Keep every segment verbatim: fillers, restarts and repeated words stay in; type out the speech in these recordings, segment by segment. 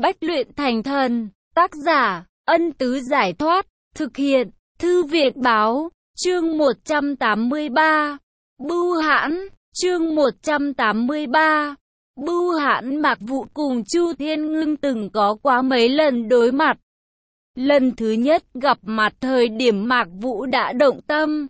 Bách luyện thành thần. Tác giả, Ân Tứ Giải Thoát. Thực hiện, Thư Viện Báo. Chương một trăm tám mươi ba. Bưu Hãn. Chương một trăm tám mươi ba. Bưu Hãn. Mạc Vũ cùng Chu Thiên Ngưng từng có quá mấy lần đối mặt. Lần thứ nhất gặp mặt thời điểm Mạc Vũ đã động tâm.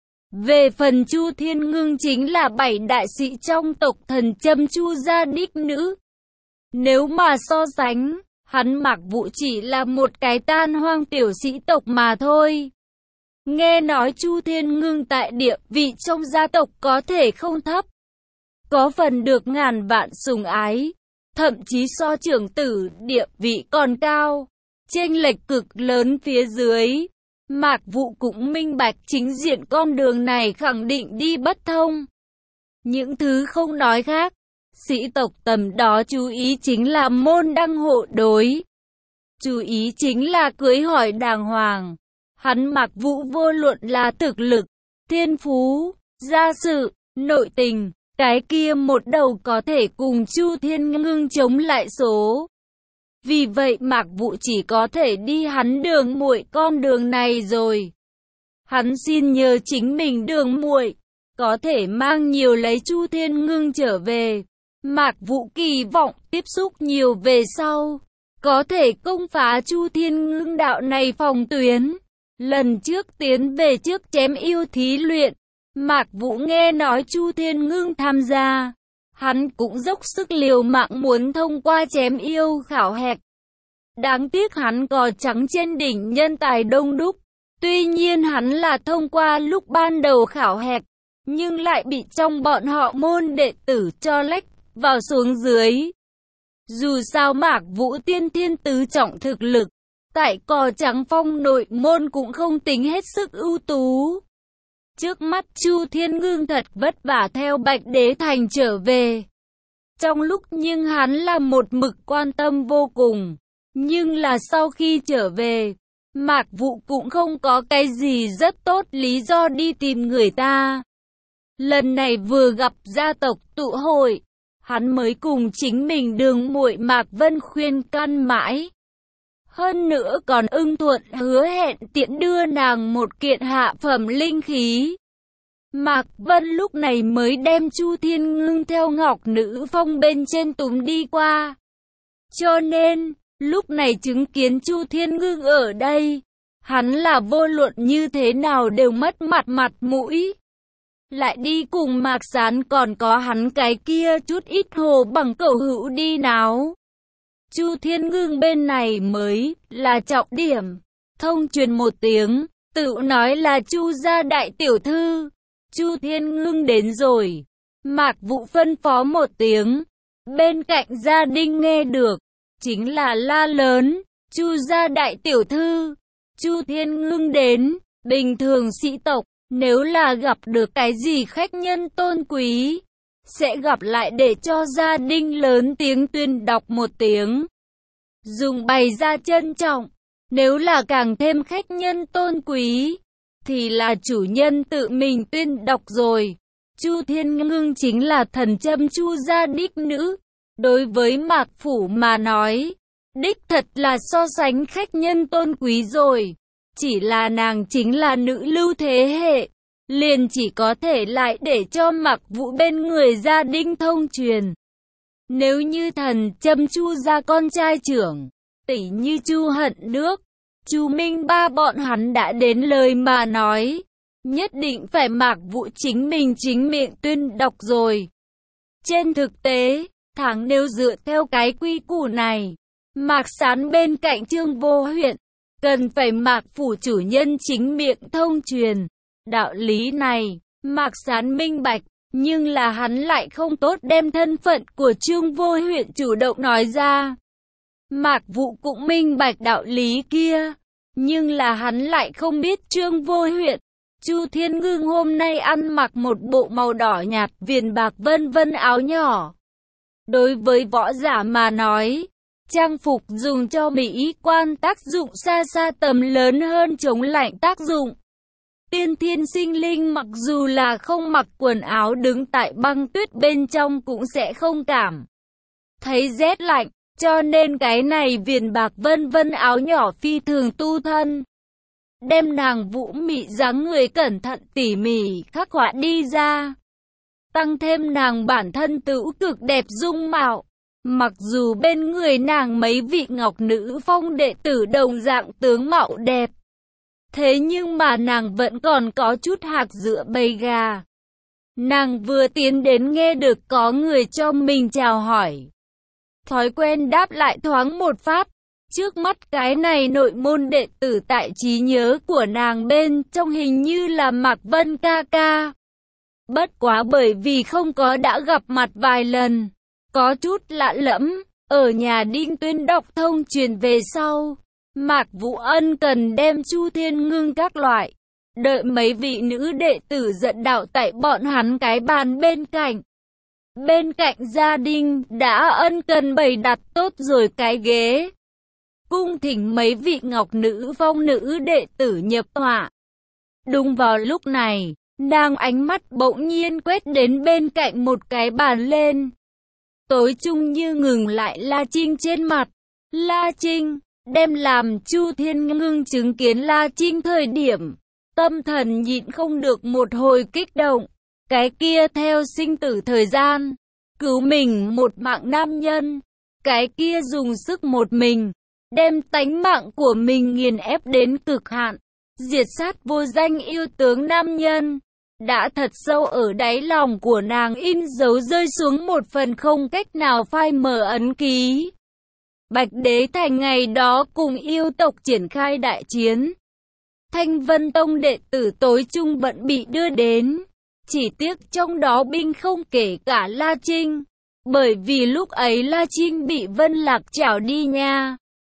Về phần Chu Thiên Ngưng chính là bảy đại sĩ trong tộc Thần Châm Chu gia đích nữ. Nếu mà so sánh, hắn Mạc Vũ chỉ là một cái tan hoang tiểu sĩ tộc mà thôi. Nghe nói Chu Thiên Ngưng tại địa vị trong gia tộc có thể không thấp, có phần được ngàn vạn sủng ái, thậm chí so trưởng tử địa vị còn cao, chênh lệch cực lớn phía dưới. Mạc Vũ cũng minh bạch chính diện con đường này khẳng định đi bất thông. Những thứ không nói khác, sĩ tộc tầm đó chú ý chính là môn đăng hộ đối, chú ý chính là cưới hỏi đàng hoàng. Hắn Mạc Vũ vô luận là thực lực, thiên phú, gia sự, nội tình, cái kia một đầu có thể cùng Chu Thiên Ngưng chống lại số. Vì vậy Mạc Vũ chỉ có thể đi hắn đường muội con đường này rồi. Hắn xin nhờ chính mình đường muội có thể mang nhiều lấy Chu Thiên Ngưng trở về. Mạc Vũ kỳ vọng tiếp xúc nhiều về sau, có thể công phá Chu Thiên Ngưng đạo này phòng tuyến. Lần trước tiến về trước chém yêu thí luyện, Mạc Vũ nghe nói Chu Thiên Ngưng tham gia, hắn cũng dốc sức liều mạng muốn thông qua chém yêu khảo hạch. Đáng tiếc hắn cò trắng trên đỉnh nhân tài đông đúc. Tuy nhiên hắn là thông qua lúc ban đầu khảo hạch, nhưng lại bị trong bọn họ môn đệ tử cho lách vào xuống dưới. Dù sao Mạc Vũ tiên thiên tứ trọng thực lực, tại cò trắng phong nội môn cũng không tính hết sức ưu tú. Trước mắt Chu Thiên Ngưng thật vất vả theo Bạch Đế Thành trở về. Trong lúc nhưng hắn là một mực quan tâm vô cùng. Nhưng là sau khi trở về, Mạc Vũ cũng không có cái gì rất tốt lý do đi tìm người ta. Lần này vừa gặp gia tộc tụ hội, hắn mới cùng chính mình đường muội Mạc Vân khuyên can mãi. Hơn nữa còn ưng thuận hứa hẹn tiện đưa nàng một kiện hạ phẩm linh khí. Mạc Vân lúc này mới đem Chu Thiên Ngưng theo Ngọc Nữ Phong bên trên túm đi qua. Cho nên, lúc này chứng kiến Chu Thiên Ngưng ở đây, hắn là vô luận như thế nào đều mất mặt mặt mũi. Lại đi cùng Mạc Sán còn có hắn cái kia chút ít hồ bằng cẩu hữu đi náo. Chu Thiên Ngưng bên này mới là trọng điểm. Thông truyền một tiếng, tự nói là Chu gia đại tiểu thư. Chu Thiên Ngưng đến rồi. Mạc Vũ phân phó một tiếng. Bên cạnh gia đình nghe được, chính là la lớn, Chu gia đại tiểu thư. Chu Thiên Ngưng đến. Bình thường sĩ tộc, nếu là gặp được cái gì khách nhân tôn quý, sẽ gặp lại để cho gia đình lớn tiếng tuyên đọc một tiếng, dùng bày ra trân trọng. Nếu là càng thêm khách nhân tôn quý, thì là chủ nhân tự mình tuyên đọc rồi. Chu Thiên Ngưng chính là Thần Châm Chu gia đích nữ. Đối với Mạc Phủ mà nói, đích thật là so sánh khách nhân tôn quý rồi. Chỉ là nàng chính là nữ lưu thế hệ, liền chỉ có thể lại để cho Mạc Vũ bên người gia đình thông truyền. Nếu như Thần Châm Chu gia con trai trưởng, tỷ như Chu Hận Nước, Chu Minh Ba bọn hắn đã đến lời mà nói, nhất định phải Mạc Vũ chính mình chính miệng tuyên đọc rồi. Trên thực tế, thẳng nếu dựa theo cái quy củ này, Mạc Sán bên cạnh Trương Vô Huyện, cần phải Mạc Phủ chủ nhân chính miệng thông truyền. Đạo lý này, Mạc Sán minh bạch, nhưng là hắn lại không tốt đem thân phận của Trương Vô Huyện chủ động nói ra. Mạc Vũ cũng minh bạch đạo lý kia, nhưng là hắn lại không biết Trương Vô Huyện. Chu Thiên Ngưng hôm nay ăn mặc một bộ màu đỏ nhạt viền bạc vân vân áo nhỏ. Đối với võ giả mà nói, trang phục dùng cho mỹ quan tác dụng xa xa tầm lớn hơn chống lạnh tác dụng. Tiên thiên sinh linh mặc dù là không mặc quần áo đứng tại băng tuyết bên trong cũng sẽ không cảm thấy rét lạnh. cho nên cái này viền bạc vân vân áo nhỏ phi thường tu thân. Đem nàng vũ mị dáng người cẩn thận tỉ mỉ khắc họa đi ra. Tăng thêm nàng bản thân tửu cực đẹp dung mạo. Mặc dù bên người nàng mấy vị ngọc nữ phong đệ tử đồng dạng tướng mạo đẹp. Thế nhưng mà nàng vẫn còn có chút hạc giữa bầy gà. Nàng vừa tiến đến nghe được có người cho mình chào hỏi. Thói quen đáp lại thoáng một phát. Trước mắt cái này nội môn đệ tử tại trí nhớ của nàng bên trong hình như là Mạc Vân ca ca. Bất quá bởi vì không có đã gặp mặt vài lần. Có chút lạ lẫm, ở nhà Đinh Tuyên đọc thông truyền về sau. Mạc Vũ Ân cần đem Chu Thiên Ngưng các loại. Đợi mấy vị nữ đệ tử dẫn đạo tại bọn hắn cái bàn bên cạnh. Bên cạnh gia đình đã ân cần bày đặt tốt rồi cái ghế. Cung thỉnh mấy vị ngọc nữ phong nữ đệ tử nhập tọa. Đúng vào lúc này, nàng ánh mắt bỗng nhiên quét đến bên cạnh một cái bàn lên. Tối trung như ngừng lại La Trinh trên mặt. La Trinh, đem làm Chu Thiên Ngưng chứng kiến La Trinh thời điểm. Tâm thần nhịn không được một hồi kích động. Cái kia theo sinh tử thời gian. Cứu mình một mạng nam nhân. Cái kia dùng sức một mình. Đem tánh mạng của mình nghiền ép đến cực hạn. Diệt sát vô danh yêu tướng nam nhân. Đã thật sâu ở đáy lòng của nàng in dấu rơi xuống một phần không cách nào phai mờ ấn ký. Bạch Đế Thành ngày đó cùng yêu tộc triển khai đại chiến. Thanh Vân Tông đệ tử tối trung bận bị đưa đến. Chỉ tiếc trong đó binh không kể cả La Trinh. Bởi vì lúc ấy La Trinh bị Vân Lạc trảo đi nha.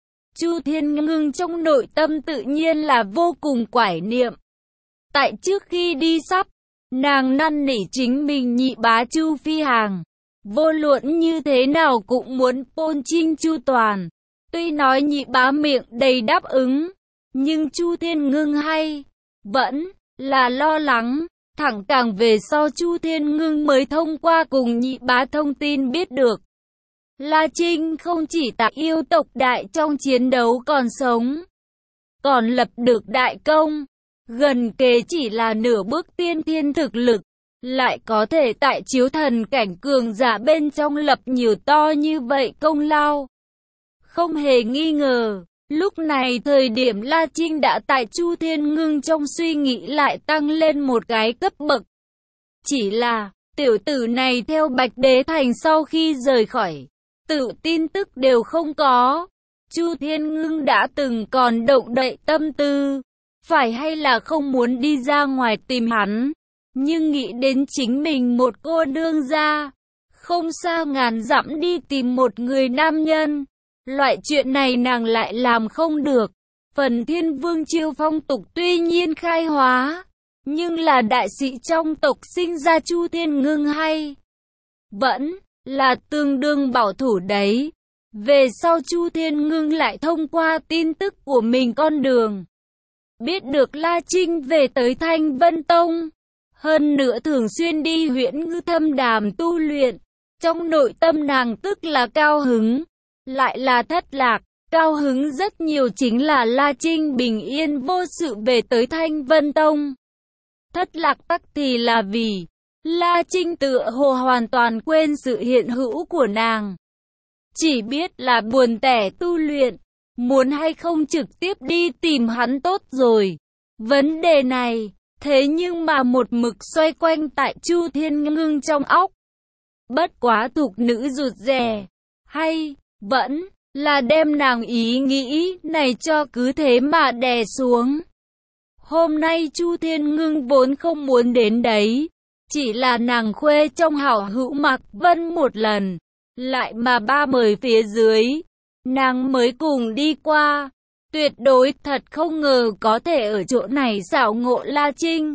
Chu Thiên Ngưng trong nội tâm tự nhiên là vô cùng quải niệm. Tại trước khi đi sắp, nàng năn nỉ chính mình nhị bá Chu Phi Hàng. Vô luận như thế nào cũng muốn Pôn Trinh chu toàn. Tuy nói nhị bá miệng đầy đáp ứng, nhưng Chu Thiên Ngưng hay vẫn là lo lắng. Thẳng càng về sau Chu Thiên Ngưng mới thông qua cùng nhị bá thông tin biết được. La Trinh không chỉ tại yêu tộc đại trong chiến đấu còn sống, còn lập được đại công. Gần kề chỉ là nửa bước tiên thiên thực lực, lại có thể tại chiếu thần cảnh cường giả bên trong lập nhiều to như vậy công lao. Không hề nghi ngờ, lúc này thời điểm La Trinh đã tại Chu Thiên Ngưng trong suy nghĩ lại tăng lên một cái cấp bậc. Chỉ là, tiểu tử này theo Bạch Đế Thành sau khi rời khỏi, tự tin tức đều không có. Chu Thiên Ngưng đã từng còn động đậy tâm tư, phải hay là không muốn đi ra ngoài tìm hắn. Nhưng nghĩ đến chính mình một cô đương gia, không xa ngàn dặm đi tìm một người nam nhân. Loại chuyện này nàng lại làm không được. Phần Thiên Vương Chiêu phong tục tuy nhiên khai hóa, nhưng là đại sĩ trong tộc sinh ra Chu Thiên Ngưng hay vẫn là tương đương bảo thủ đấy. Về sau Chu Thiên Ngưng lại thông qua tin tức của mình con đường, biết được La Trinh về tới Thanh Vân Tông. Hơn nữa thường xuyên đi Huyễn Ngư Thâm Đàm tu luyện. Trong nội tâm nàng tức là cao hứng, lại là thất lạc. Cao hứng rất nhiều chính là La Trinh bình yên vô sự về tới Thanh Vân Tông. Thất lạc tắc thì là vì La Trinh tựa hồ hoàn toàn quên sự hiện hữu của nàng. Chỉ biết là buồn tẻ tu luyện, muốn hay không trực tiếp đi tìm hắn tốt rồi. Vấn đề này, thế nhưng mà một mực xoay quanh tại Chu Thiên Ngưng trong óc. Bất quá thục nữ rụt rè, hay vẫn là đem nàng ý nghĩ này cho cứ thế mà đè xuống. Hôm nay Chu Thiên Ngưng vốn không muốn đến đấy, chỉ là nàng khuê trong hảo hữu Mạc Vân một lần, lại mà ba mời phía dưới, nàng mới cùng đi qua. Tuyệt đối thật không ngờ có thể ở chỗ này xảo ngộ La Trinh.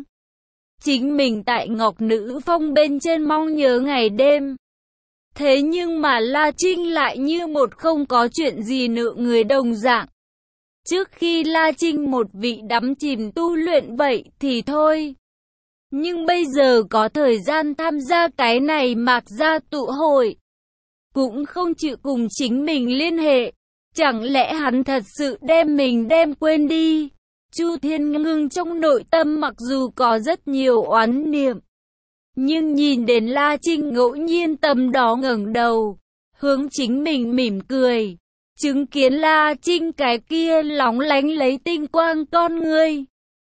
Chính mình tại Ngọc Nữ Phong bên trên mong nhớ ngày đêm. Thế nhưng mà La Trinh lại như một không có chuyện gì nợ người đồng dạng. Trước khi La Trinh một vị đắm chìm tu luyện vậy thì thôi. Nhưng bây giờ có thời gian tham gia cái này Mạc gia tụ hội. cũng không chịu cùng chính mình liên hệ. Chẳng lẽ hắn thật sự đem mình đem quên đi? Chu Thiên Ngưng trong nội tâm mặc dù có rất nhiều oán niệm, nhưng nhìn đến La Trinh ngẫu nhiên tầm đó ngẩng đầu, hướng chính mình mỉm cười, chứng kiến La Trinh cái kia lóng lánh lấy tinh quang con ngươi,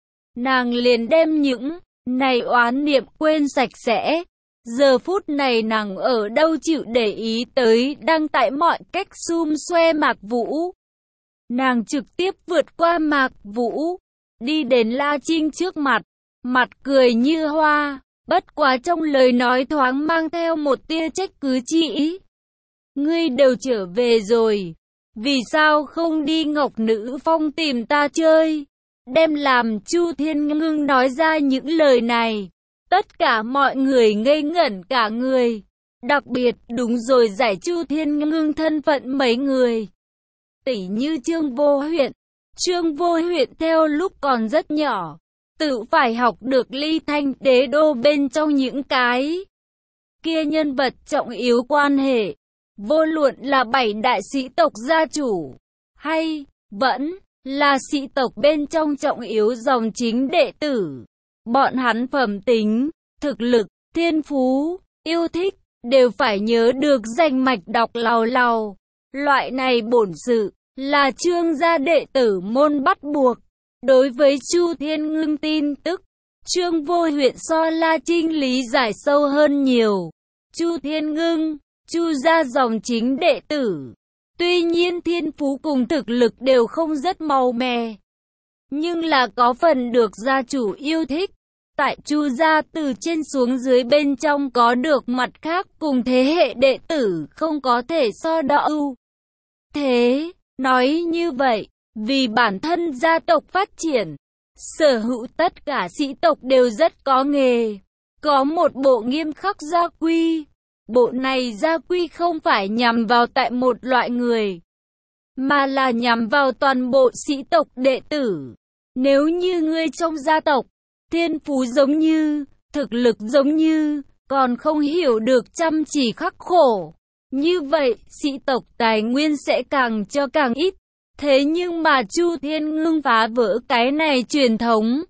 nàng liền đem những này oán niệm quên sạch sẽ. Giờ phút này nàng ở đâu chịu để ý tới đang tại mọi cách xum xoe Mạc Vũ. Nàng trực tiếp vượt qua Mạc Vũ, đi đến La Trinh trước mặt, mặt cười như hoa, bất quá trong lời nói thoáng mang theo một tia trách cứ chi ý. Ngươi đều trở về rồi, vì sao không đi Ngọc Nữ Phong tìm ta chơi? Đem làm Chu Thiên Ngưng nói ra những lời này, tất cả mọi người ngây ngẩn cả người. Đặc biệt đúng rồi giải Chu Thiên Ngưng thân phận mấy người. Tỷ như Trương Vô Huyện. Trương Vô Huyện theo lúc còn rất nhỏ, tự phải học được ly thanh đế đô bên trong những cái kia nhân vật trọng yếu quan hệ. Vô luận là bảy đại sĩ tộc gia chủ, hay vẫn là sĩ tộc bên trong trọng yếu dòng chính đệ tử. Bọn hắn phẩm tính, thực lực, thiên phú, yêu thích, đều phải nhớ được danh mạch đọc lào lào. Loại này bổn sự, là Trương gia đệ tử môn bắt buộc. Đối với Chu Thiên Ngưng tin tức, Trương Vô Huyện so La Trinh lý giải sâu hơn nhiều. Chu Thiên Ngưng, Chu gia dòng chính đệ tử, tuy nhiên thiên phú cùng thực lực đều không rất màu mè, nhưng là có phần được gia chủ yêu thích. Tại Chu gia từ trên xuống dưới bên trong có được mặt khác cùng thế hệ đệ tử không có thể so đo ưu thế. Nói như vậy, vì bản thân gia tộc phát triển, sở hữu tất cả sĩ tộc đều rất có nghề, có một bộ nghiêm khắc gia quy. Bộ này gia quy không phải nhằm vào tại một loại người, mà là nhằm vào toàn bộ sĩ tộc đệ tử. Nếu như ngươi trong gia tộc, thiên phú giống như, thực lực giống như, còn không hiểu được chăm chỉ khắc khổ, như vậy sĩ tộc tài nguyên sẽ càng cho càng ít. Thế nhưng mà Chu Thiên Ngưng phá vỡ cái này truyền thống.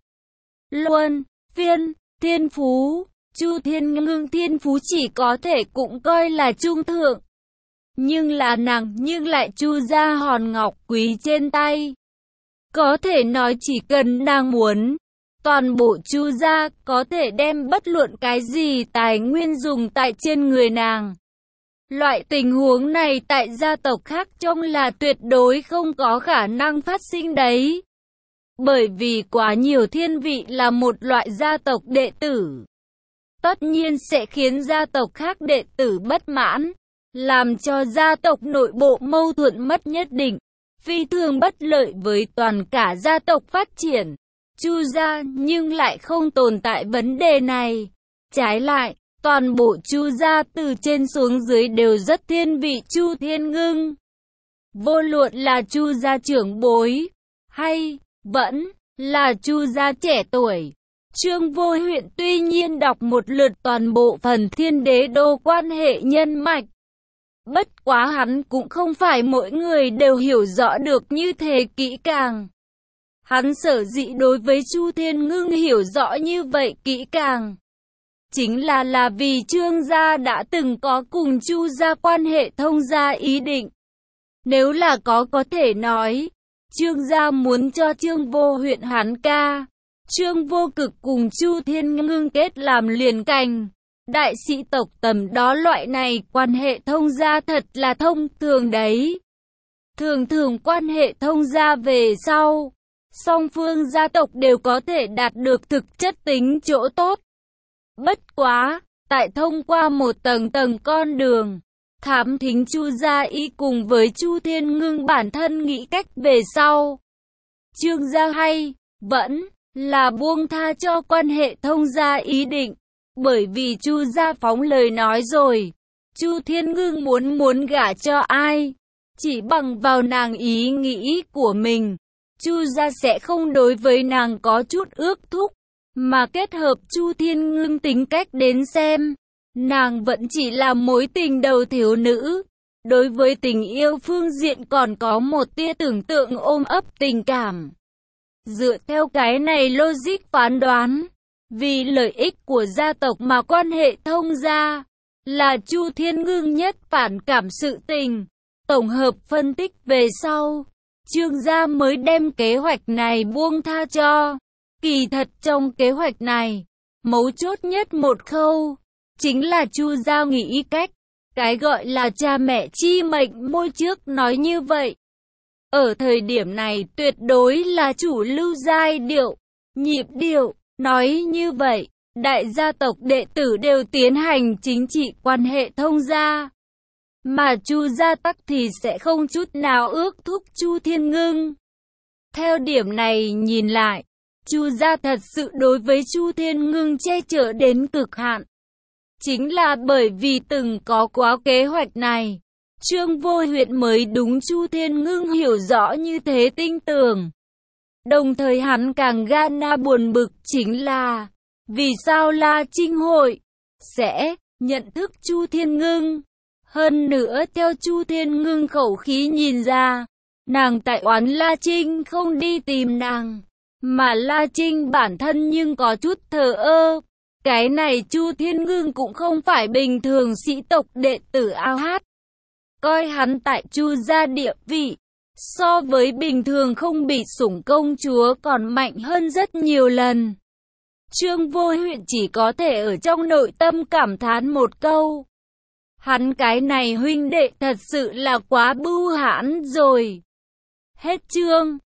Luân phiên thiên phú, Chu Thiên Ngưng thiên phú chỉ có thể cũng coi là trung thượng, nhưng là nàng nhưng lại Chu gia hòn ngọc quý trên tay. Có thể nói chỉ cần nàng muốn, toàn bộ Chu gia có thể đem bất luận cái gì tài nguyên dùng tại trên người nàng. Loại tình huống này tại gia tộc khác trong là tuyệt đối không có khả năng phát sinh đấy. Bởi vì quá nhiều thiên vị là một loại gia tộc đệ tử, tất nhiên sẽ khiến gia tộc khác đệ tử bất mãn, làm cho gia tộc nội bộ mâu thuẫn mất nhất định, phi thường bất lợi với toàn cả gia tộc phát triển. Chu gia nhưng lại không tồn tại vấn đề này. Trái lại, toàn bộ Chu gia từ trên xuống dưới đều rất thiên vị Chu Thiên Ngưng. Vô luận là Chu gia trưởng bối, hay vẫn là Chu gia trẻ tuổi. Trương Vô Huyện tuy nhiên đọc một lượt toàn bộ phần Thiên Đế Đô quan hệ nhân mạch. Bất quá hắn cũng không phải mỗi người đều hiểu rõ được như thế kỹ càng. Hắn sở dĩ đối với Chu Thiên Ngưng hiểu rõ như vậy kỹ càng, chính là là vì Trương gia đã từng có cùng Chu gia quan hệ thông gia ý định. Nếu là có có thể nói, Trương gia muốn cho Trương Vô Huyện hắn ca, Trương Vô Cực cùng Chu Thiên Ngưng kết làm liền cành. Đại sĩ tộc tầm đó loại này quan hệ thông gia thật là thông thường đấy. Thường thường quan hệ thông gia về sau, song phương gia tộc đều có thể đạt được thực chất tính chỗ tốt. Bất quá, tại thông qua một tầng tầng con đường, thám thính Chu gia ý cùng với Chu Thiên Ngưng bản thân nghĩ cách về sau, Trương gia hay vẫn là buông tha cho quan hệ thông gia ý định. Bởi vì Chu gia phóng lời nói rồi, Chu Thiên Ngưng muốn muốn gả cho ai, chỉ bằng vào nàng ý nghĩ của mình, Chu gia sẽ không đối với nàng có chút ước thúc, mà kết hợp Chu Thiên Ngưng tính cách đến xem, Nàng vẫn chỉ là mối tình đầu thiếu nữ. Đối với tình yêu phương diện còn có một tia tưởng tượng ôm ấp tình cảm. Dựa theo cái này logic phán đoán, vì lợi ích của gia tộc mà quan hệ thông gia, là Chu Thiên Ngưng nhất phản cảm sự tình. Tổng hợp phân tích về sau, Trương gia mới đem kế hoạch này buông tha cho. Kỳ thật trong kế hoạch này, mấu chốt nhất một khâu, chính là Chu gia nghĩ cách. Cái gọi là cha mẹ chi mệnh môi trước nói như vậy. Ở thời điểm này tuyệt đối là chủ lưu giai điệu, nhịp điệu, nói như vậy, đại gia tộc đệ tử đều tiến hành chính trị quan hệ thông gia. Mà Chu gia tắc thì sẽ không chút nào ước thúc Chu Thiên Ngưng. Theo điểm này nhìn lại, Chu gia thật sự đối với Chu Thiên Ngưng che chở đến cực hạn. Chính là bởi vì từng có quá kế hoạch này, Trương Vô Huyện mới đúng Chu Thiên Ngưng hiểu rõ như thế tinh tường. Đồng thời hắn càng gan na buồn bực chính là, vì sao La Trinh hội sẽ nhận thức Chu Thiên Ngưng. Hơn nữa theo Chu Thiên Ngưng khẩu khí nhìn ra, nàng tại oán La Trinh không đi tìm nàng, mà La Trinh bản thân nhưng có chút thờ ơ. Cái này Chu Thiên Ngưng cũng không phải bình thường sĩ tộc đệ tử ao hát. Coi hắn tại Chu gia địa vị, so với bình thường không bị sủng công chúa còn mạnh hơn rất nhiều lần. Trương Vô Huyện chỉ có thể ở trong nội tâm cảm thán một câu. Hắn cái này huynh đệ thật sự là quá bưu hãn rồi. Hết chương.